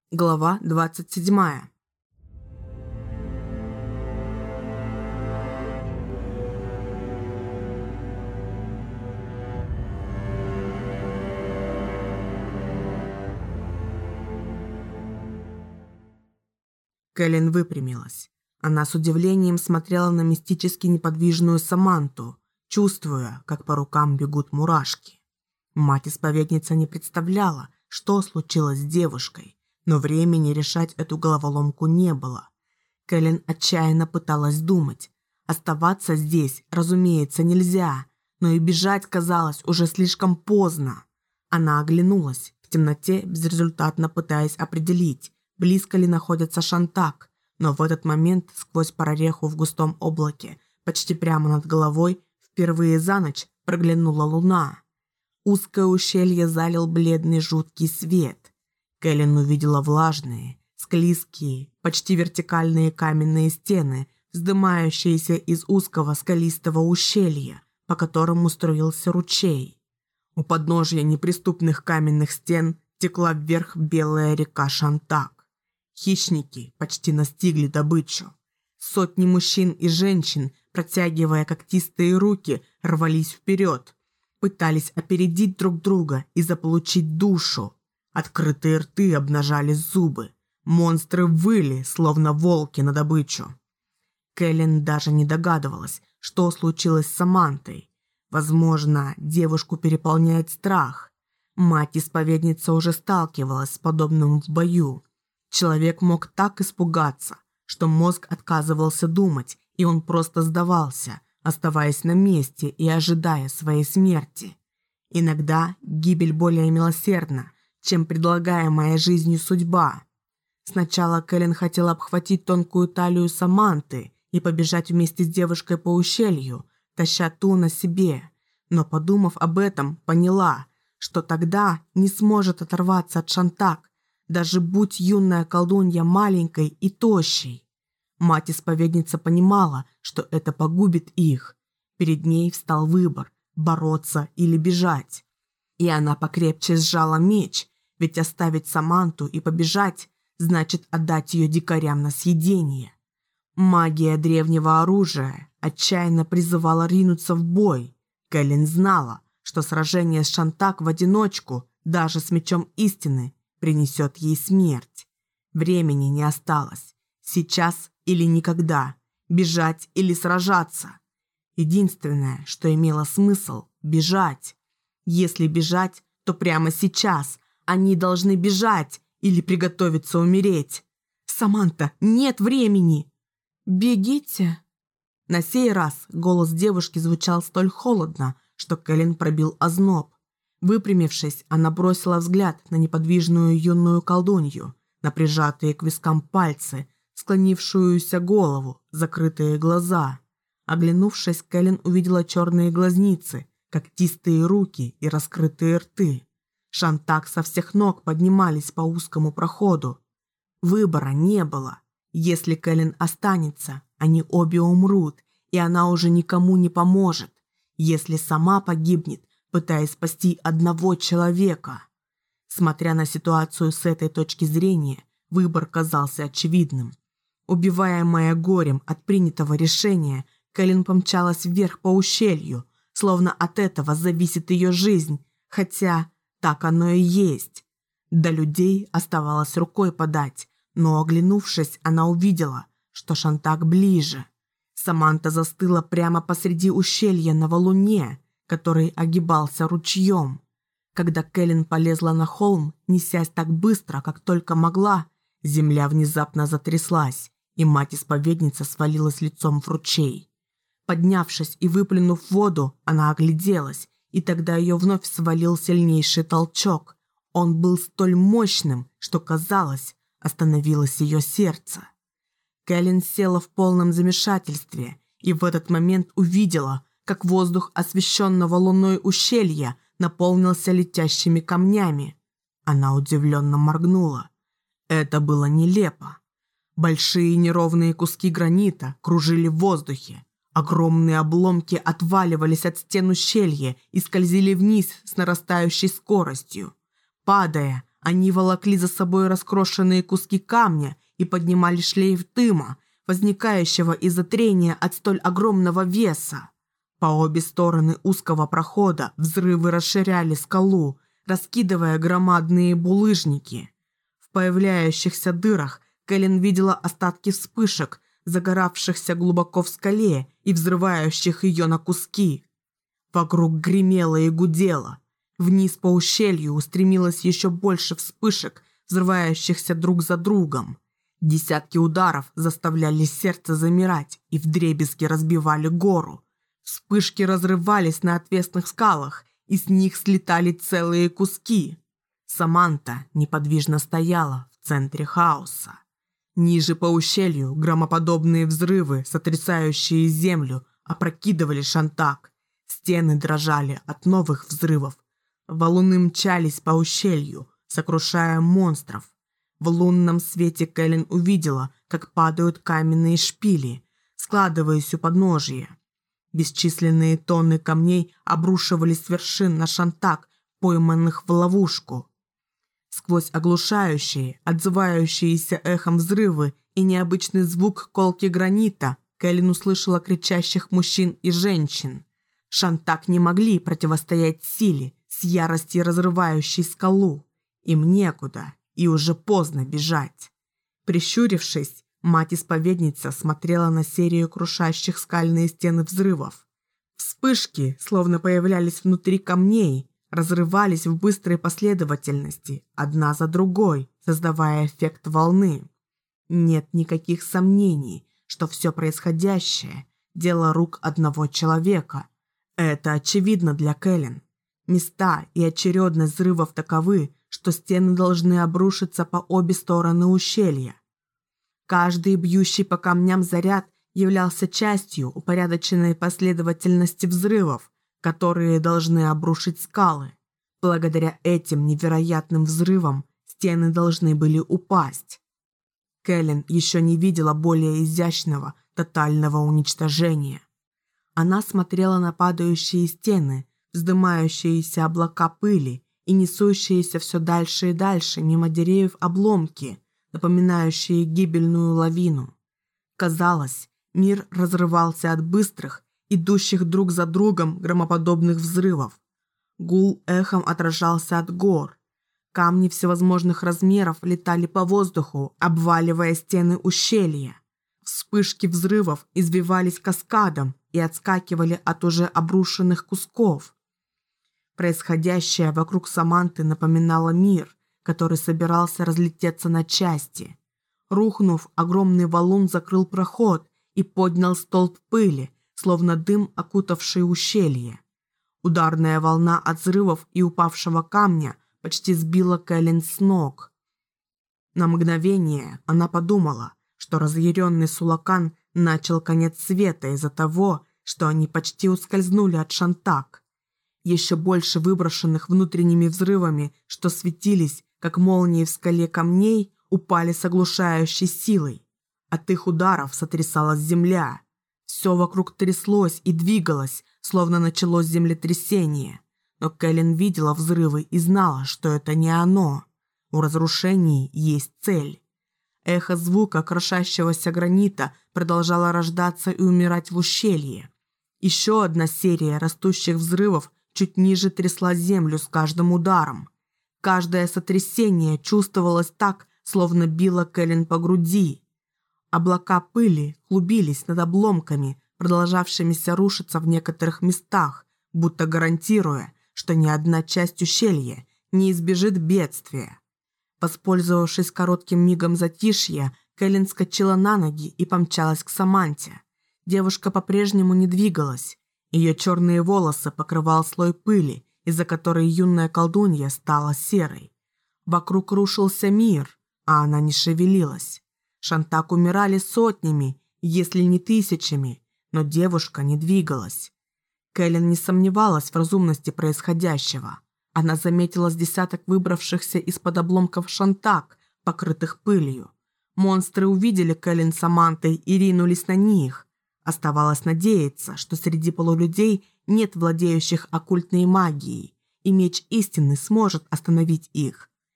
Глава 27. Кэлен выпрямилась. Она с удивлением смотрела на мистически неподвижную Саманту, чувствуя, как по рукам бегут мурашки. Мать-исповедница не представляла, что случилось с девушкой, но времени решать эту головоломку не было. Кэлен отчаянно пыталась думать. Оставаться здесь, разумеется, нельзя, но и бежать казалось уже слишком поздно. Она оглянулась, в темноте безрезультатно пытаясь определить, близко ли находится Шантак, но в этот момент сквозь прореху в густом облаке, почти прямо над головой, впервые за ночь проглянула луна. Узкое ущелье залил бледный жуткий свет. Кэлен увидела влажные, склизкие, почти вертикальные каменные стены, вздымающиеся из узкого скалистого ущелья, по которому струился ручей. У подножья неприступных каменных стен текла вверх белая река Шантак. Хищники почти настигли добычу. Сотни мужчин и женщин, протягивая когтистые руки, рвались вперед, пытались опередить друг друга и заполучить душу. Открытые рты обнажали зубы. Монстры выли, словно волки на добычу. Кэлен даже не догадывалась, что случилось с Самантой. Возможно, девушку переполняет страх. Мать-исповедница уже сталкивалась с подобным в бою. Человек мог так испугаться, что мозг отказывался думать, и он просто сдавался, оставаясь на месте и ожидая своей смерти. Иногда гибель более милосердна, чем предлагаемая жизнью судьба. Сначала Кэлен хотела обхватить тонкую талию Саманты и побежать вместе с девушкой по ущелью, таща ту на себе, но, подумав об этом, поняла, что тогда не сможет оторваться от Шантак, даже будь юная колдунья маленькой и тощей. Мать-исповедница понимала, что это погубит их. Перед ней встал выбор – бороться или бежать. И она покрепче сжала меч, ведь оставить Саманту и побежать значит отдать ее дикарям на съедение. Магия древнего оружия отчаянно призывала ринуться в бой. Кэлен знала, что сражение с Шантак в одиночку, даже с мечом истины, принесет ей смерть. Времени не осталось. Сейчас или никогда. Бежать или сражаться. Единственное, что имело смысл – бежать. Если бежать, то прямо сейчас. Они должны бежать или приготовиться умереть. «Саманта, нет времени!» «Бегите!» На сей раз голос девушки звучал столь холодно, что Кэлен пробил озноб. Выпрямившись, она бросила взгляд на неподвижную юную колдунью, на прижатые к вискам пальцы, склонившуюся голову, закрытые глаза. Оглянувшись, Кэлен увидела черные глазницы, когтистые руки и раскрытые рты. Шантак со всех ног поднимались по узкому проходу. Выбора не было. Если Кэлен останется, они обе умрут, и она уже никому не поможет. Если сама погибнет, пытаясь спасти одного человека. Смотря на ситуацию с этой точки зрения, выбор казался очевидным. Убиваемая горем от принятого решения, Кэлен помчалась вверх по ущелью, словно от этого зависит ее жизнь, хотя так оно и есть. До людей оставалось рукой подать, но, оглянувшись, она увидела, что Шантак ближе. Саманта застыла прямо посреди ущелья на валуне, который огибался ручьем. Когда Кэлен полезла на холм, несясь так быстро, как только могла, земля внезапно затряслась, и мать-исповедница свалилась лицом в ручей. Поднявшись и выплюнув воду, она огляделась, и тогда ее вновь свалил сильнейший толчок. Он был столь мощным, что, казалось, остановилось ее сердце. Кэлен села в полном замешательстве и в этот момент увидела, как воздух освещенного луной ущелья наполнился летящими камнями. Она удивленно моргнула. Это было нелепо. Большие неровные куски гранита кружили в воздухе. Огромные обломки отваливались от стен ущелья и скользили вниз с нарастающей скоростью. Падая, Они волокли за собой раскрошенные куски камня и поднимали шлейф дыма, возникающего из-за трения от столь огромного веса. По обе стороны узкого прохода взрывы расширяли скалу, раскидывая громадные булыжники. В появляющихся дырах Кэлен видела остатки вспышек, загоравшихся глубоко в скале и взрывающих ее на куски. Вокруг гремело и гудело. Вниз по ущелью устремилось еще больше вспышек, взрывающихся друг за другом. Десятки ударов заставляли сердце замирать и вдребезги разбивали гору. Вспышки разрывались на отвесных скалах, и с них слетали целые куски. Саманта неподвижно стояла в центре хаоса. Ниже по ущелью громоподобные взрывы, сотрясающие землю, опрокидывали Шантак. Стены дрожали от новых взрывов. Валуны мчались по ущелью, сокрушая монстров. В лунном свете Кэлен увидела, как падают каменные шпили, складываясь у подножия. Бесчисленные тонны камней обрушивались с вершин на Шантак, пойманных в ловушку. Сквозь оглушающие, отзывающиеся эхом взрывы и необычный звук колки гранита Кэлен услышала кричащих мужчин и женщин. Шантак не могли противостоять силе, с яростью разрывающей скалу. Им некуда, и уже поздно бежать. Прищурившись, мать-исповедница смотрела на серию крушащих скальные стены взрывов. Вспышки, словно появлялись внутри камней, разрывались в быстрой последовательности, одна за другой, создавая эффект волны. Нет никаких сомнений, что все происходящее – дело рук одного человека. Это очевидно для Кэлен. Места и очередность взрывов таковы, что стены должны обрушиться по обе стороны ущелья. Каждый бьющий по камням заряд являлся частью упорядоченной последовательности взрывов, которые должны обрушить скалы. Благодаря этим невероятным взрывам стены должны были упасть. Кэлен еще не видела более изящного, тотального уничтожения. Она смотрела на падающие стены, вздымающиеся облака пыли и несущиеся все дальше и дальше мимо деревьев обломки, напоминающие гибельную лавину. Казалось, мир разрывался от быстрых, идущих друг за другом громоподобных взрывов. Гул эхом отражался от гор. Камни всевозможных размеров летали по воздуху, обваливая стены ущелья. Вспышки взрывов извивались каскадом и отскакивали от уже обрушенных кусков. Происходящее вокруг Саманты напоминало мир, который собирался разлететься на части. Рухнув, огромный валун закрыл проход и поднял столб пыли, словно дым, окутавший ущелье. Ударная волна от взрывов и упавшего камня почти сбила Кэлен с ног. На мгновение она подумала, что разъяренный Сулакан начал конец света из-за того, что они почти ускользнули от Шантак. Еще больше выброшенных внутренними взрывами, что светились, как молнии в скале камней, упали с оглушающей силой. От их ударов сотрясалась земля. Все вокруг тряслось и двигалось, словно началось землетрясение. Но Кэлен видела взрывы и знала, что это не оно. У разрушений есть цель. Эхо звука крошащегося гранита продолжало рождаться и умирать в ущелье. Еще одна серия растущих взрывов чуть ниже трясла землю с каждым ударом. Каждое сотрясение чувствовалось так, словно било Кэлен по груди. Облака пыли клубились над обломками, продолжавшимися рушиться в некоторых местах, будто гарантируя, что ни одна часть ущелья не избежит бедствия. Воспользовавшись коротким мигом затишья, Кэлен скочила на ноги и помчалась к Саманте. Девушка по-прежнему не двигалась. Ее черные волосы покрывал слой пыли, из-за которой юная колдунья стала серой. Вокруг рушился мир, а она не шевелилась. Шантак умирали сотнями, если не тысячами, но девушка не двигалась. Кэлен не сомневалась в разумности происходящего. Она заметила с десяток выбравшихся из-под обломков Шантак, покрытых пылью. Монстры увидели Кэлен с Самантой и ринулись на них. Оставалось надеяться, что среди полулюдей нет владеющих оккультной магией, и меч истины сможет остановить их.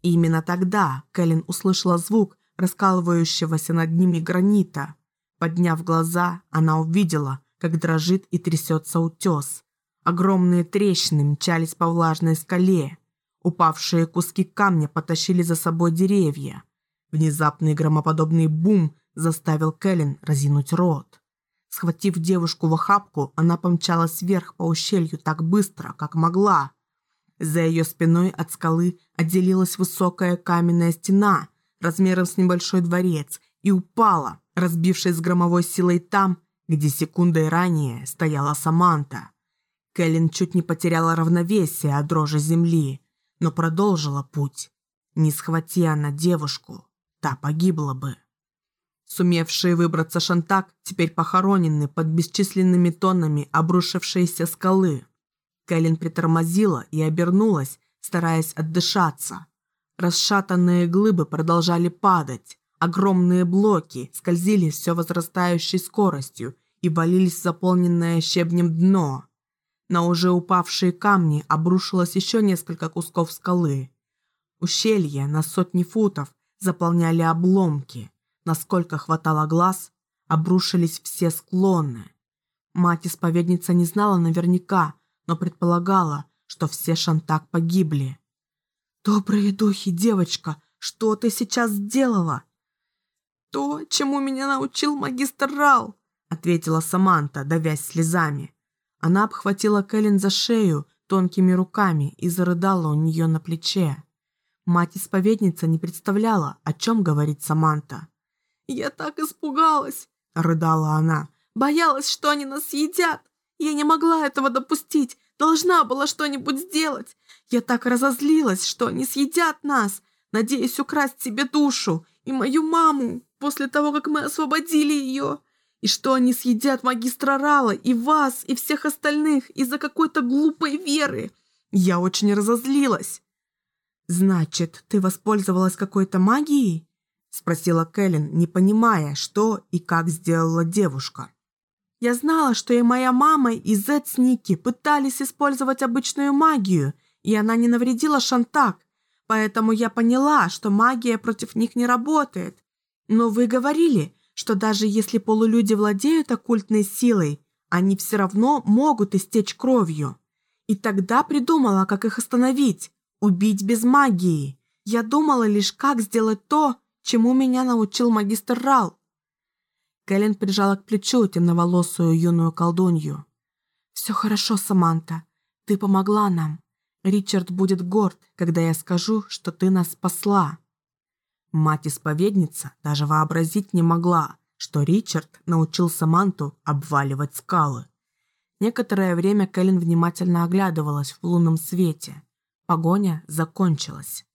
И именно тогда Кэлен услышала звук раскалывающегося над ними гранита. Подняв глаза, она увидела, как дрожит и трясется утес. Огромные трещины мчались по влажной скале. Упавшие куски камня потащили за собой деревья. Внезапный громоподобный бум заставил Кэлен разинуть рот. Схватив девушку в охапку, она помчалась вверх по ущелью так быстро, как могла. За ее спиной от скалы отделилась высокая каменная стена размером с небольшой дворец и упала, разбившись с громовой силой там, где секундой ранее стояла Саманта. Кэлен чуть не потеряла равновесие от дрожи земли, но продолжила путь. Не схвати она девушку, та погибла бы. Сумевшие выбраться Шантак теперь похоронены под бесчисленными тоннами обрушившейся скалы. Кэлен притормозила и обернулась, стараясь отдышаться. Расшатанные глыбы продолжали падать. Огромные блоки скользили с все возрастающей скоростью и валились в заполненное щебнем дно. На уже упавшие камни обрушилось еще несколько кусков скалы. Ущелье на сотни футов заполняли обломки. Насколько хватало глаз, обрушились все склоны. Мать-исповедница не знала наверняка, но предполагала, что все Шантак погибли. «Добрые духи, девочка, что ты сейчас сделала?» «То, чему меня научил магистр Рал», — ответила Саманта, давясь слезами. Она обхватила Кэлен за шею тонкими руками и зарыдала у нее на плече. Мать-исповедница не представляла, о чем говорит Саманта. «Я так испугалась», — рыдала она. «Боялась, что они нас съедят. Я не могла этого допустить. Должна была что-нибудь сделать. Я так разозлилась, что они съедят нас, надеясь украсть себе душу и мою маму после того, как мы освободили ее. И что они съедят магистра Рала и вас, и всех остальных из-за какой-то глупой веры. Я очень разозлилась». «Значит, ты воспользовалась какой-то магией?» — спросила Кэлен, не понимая, что и как сделала девушка. «Я знала, что и моя мама, и Зет с Ники пытались использовать обычную магию, и она не навредила Шантак, поэтому я поняла, что магия против них не работает. Но вы говорили, что даже если полулюди владеют оккультной силой, они все равно могут истечь кровью. И тогда придумала, как их остановить, убить без магии. Я думала лишь, как сделать то, чему меня научил магистр Рал». Кэлен прижала к плечу темноволосую юную колдунью. «Все хорошо, Саманта. Ты помогла нам. Ричард будет горд, когда я скажу, что ты нас спасла». Мать-исповедница даже вообразить не могла, что Ричард научил Саманту обваливать скалы. Некоторое время Кэлен внимательно оглядывалась в лунном свете. Погоня закончилась.